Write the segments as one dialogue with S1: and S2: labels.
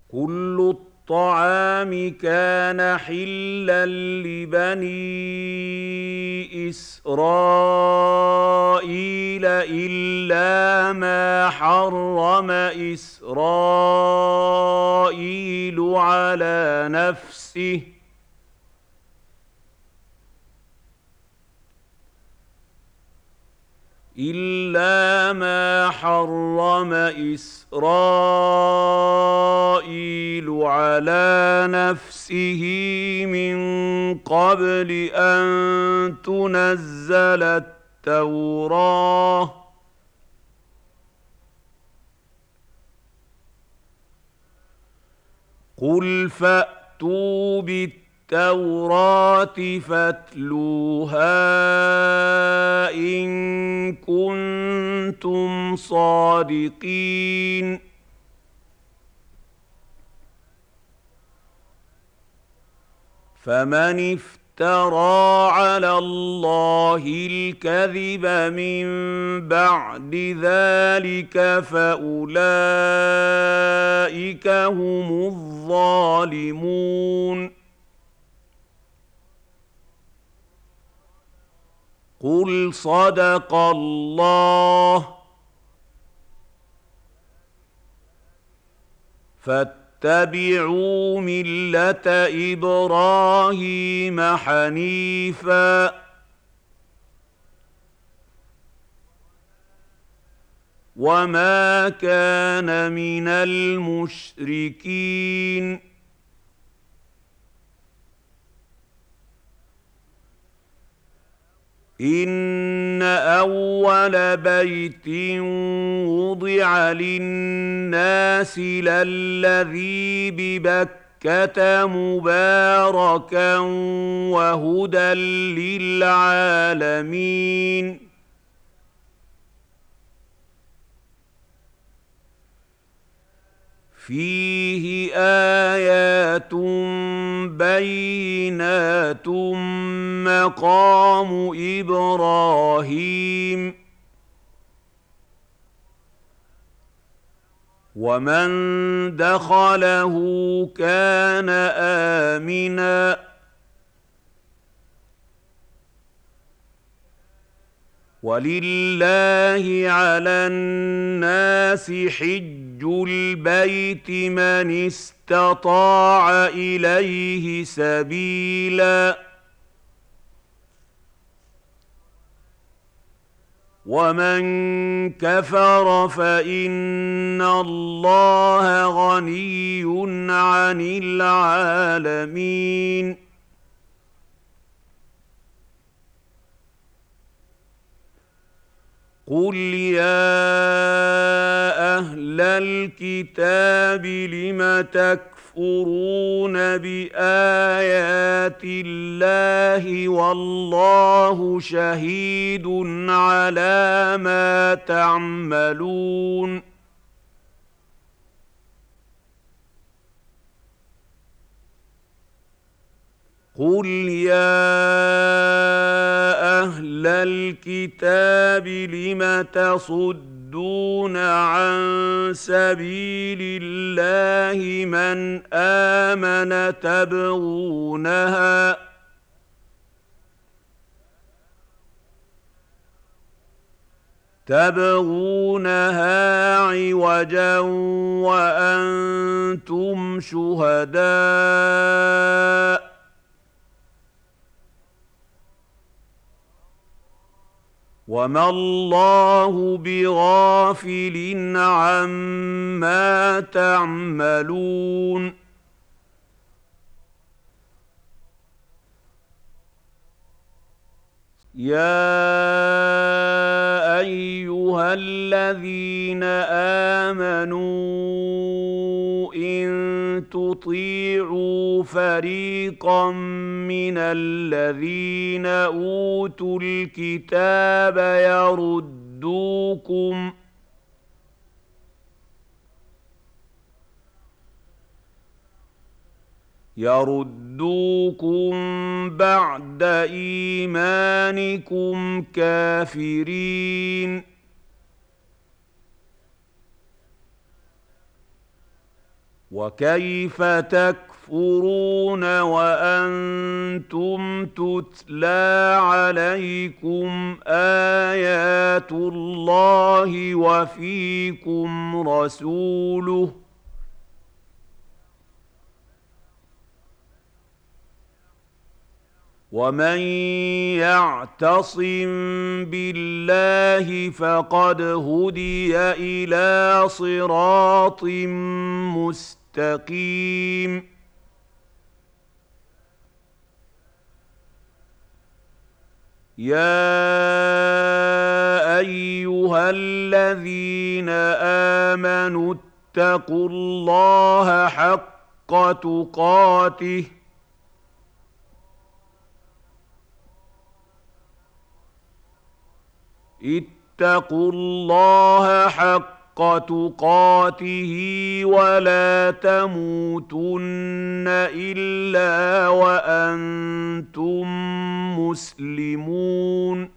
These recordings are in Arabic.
S1: كل الطعام كان حلا لبني إسرائيل إلا ما حرم إسرائيل على نفسه إلا ما حرم إسرائيل على نفسه من قبل أن تنزل التوراة قل فأتوا بالتوراة فاتلوها إن كنتم صادقين فمن افترى على الله الكذب من بعد ذلك فأولئك هم الظالمون قل صدق الله فاتبعوا ملة إبراهيم حنيفا وما كان من المشركين إن أول بيت وضع للناس للذي ببكة مباركا وهدى للعالمين فيه آيات بينات مقام إبراهيم ومن دخله كان آمناً ولله على الناس حج البيت من استطاع إليه سبيلا ومن كفر فإن الله غني عن العالمين قل يا أهل الكتاب لم تكفرون بآيات الله والله شهيد على ما تعملون قل يا أهل الكتاب لم تصدون عن سبيل الله من آمن تبغونها عوجا وأنتم شهداء وما الله بغافل عما تعملون يا أيها الذين آمنوا إن تطيعوا فريقا من الذين أوتوا الكتاب يردوكم بعد إيمانكم كافرين وكيف تكفرون وأنتم تتلى عليكم آيات الله وفيكم رسوله ومن يعتصم بالله فقد هدي إلى صراط مستقيم يا أيها الذين آمنوا اتقوا الله حق تقاته اتقوا الله حق تقاته ولا تموتن إلا وأنتم مسلمون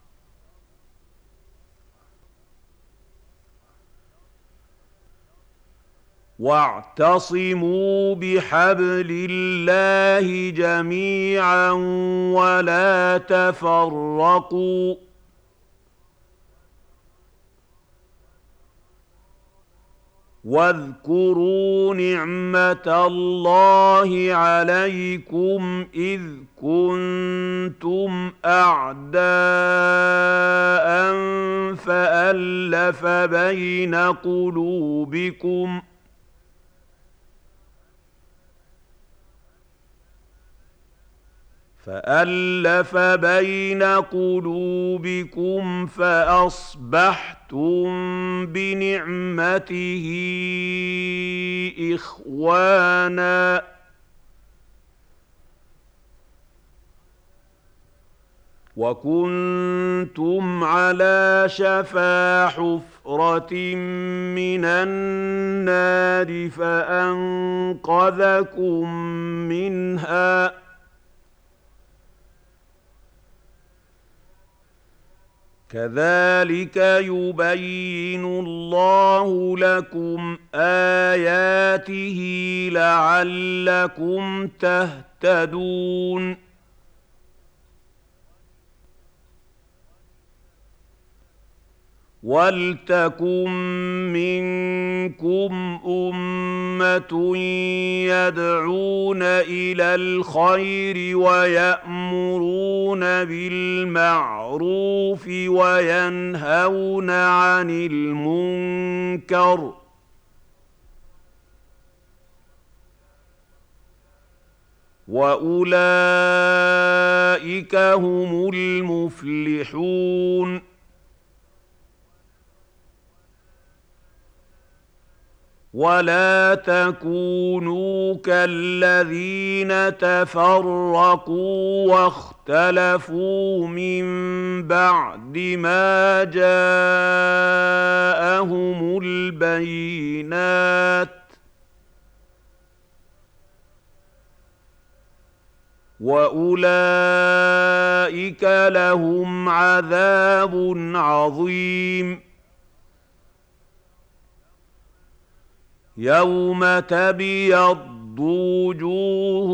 S1: واعتصموا بحبل الله جميعا ولا تفرقوا واذكروا نعمة الله عليكم إذ كنتم أعداء فألف بين قلوبكم فأصبحتم بنعمته إخوانا وكنتم على شفا حفرة من النار فأنقذكم منها كذلك يبين الله لكم آياته لعلكم تهتدون وَلْتَكُن مِّنكُمْ أُمَّةٌ يَدْعُونَ إِلَى الْخَيْرِ وَيَأْمُرُونَ بِالْمَعْرُوفِ وَيَنْهَوْنَ عَنِ الْمُنكَرِ ۚ وَأُولَٰئِكَ هُمُ الْمُفْلِحُونَ ولا تكونوا كالذين تفرقوا واختلفوا من بعد ما جاءهم البينات وأولئك لهم عذاب عظيم يوم تبيض وجوه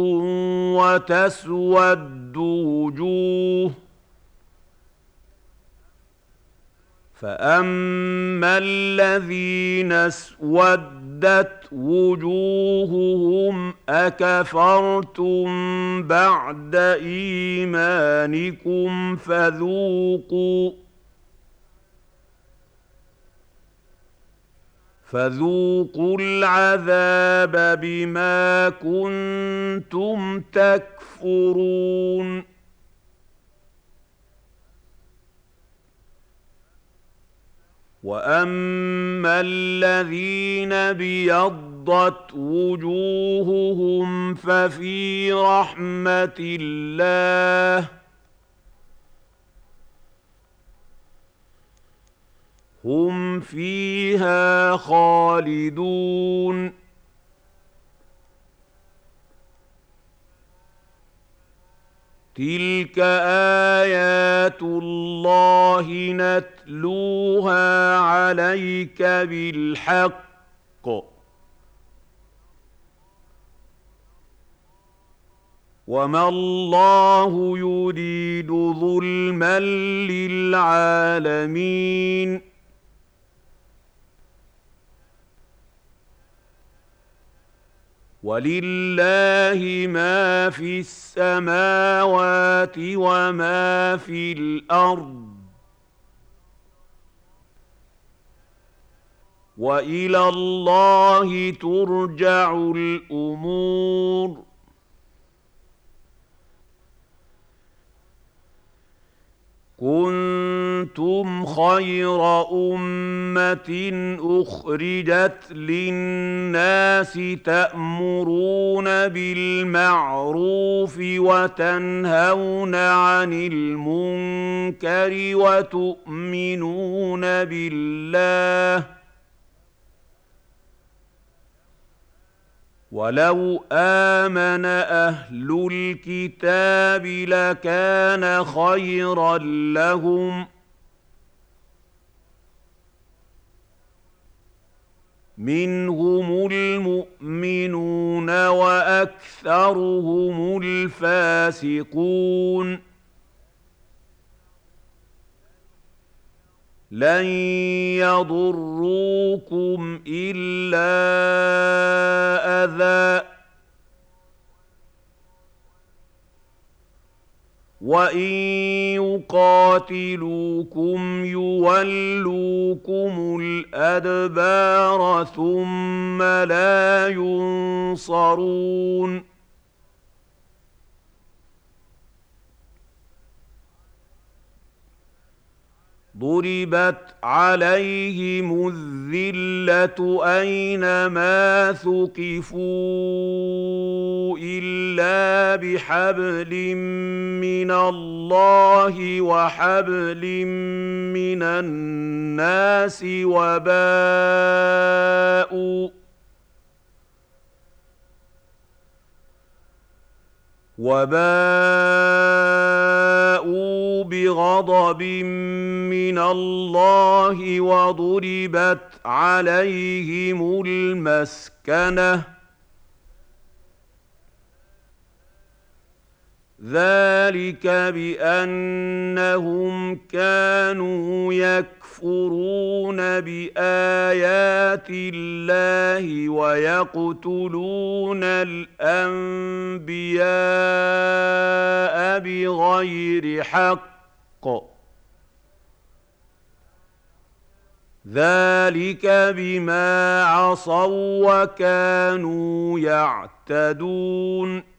S1: وتسود وجوه فأما الذين اسودت وجوههم أكفرتم بعد إيمانكم فذوقوا العذاب بما كنتم تكفرون وأما الذين ابيضت وجوههم ففي رحمة الله هم فيها خالدون تلك آيات الله نتلوها عليك بالحق وما الله يريد ظلما للعالمين ولله ما في السماوات وما في الأرض وإلى الله ترجع الأمور كنتم خير أمة أخرجت للناس تأمرون بالمعروف وتنهون عن المنكر وتؤمنون بالله ولو آمن أهل الكتاب لكان خيرا لهم منهم المؤمنون وأكثرهم الفاسقون لن يضروكم إلا أذى وإن يقاتلوكم يولوكم الأدبار ثم لا ينصرون ضربت عليهم الذلة أينما ثقفوا إلا بحبل من الله وحبل من الناس وباءوا بغضب من الله وضربت عليهم المسكنة ذلك بأنهم كانوا يكفرون بآيات الله ويقتلون الأنبياء بغير حق ذلك بما عصوا وكانوا يعتدون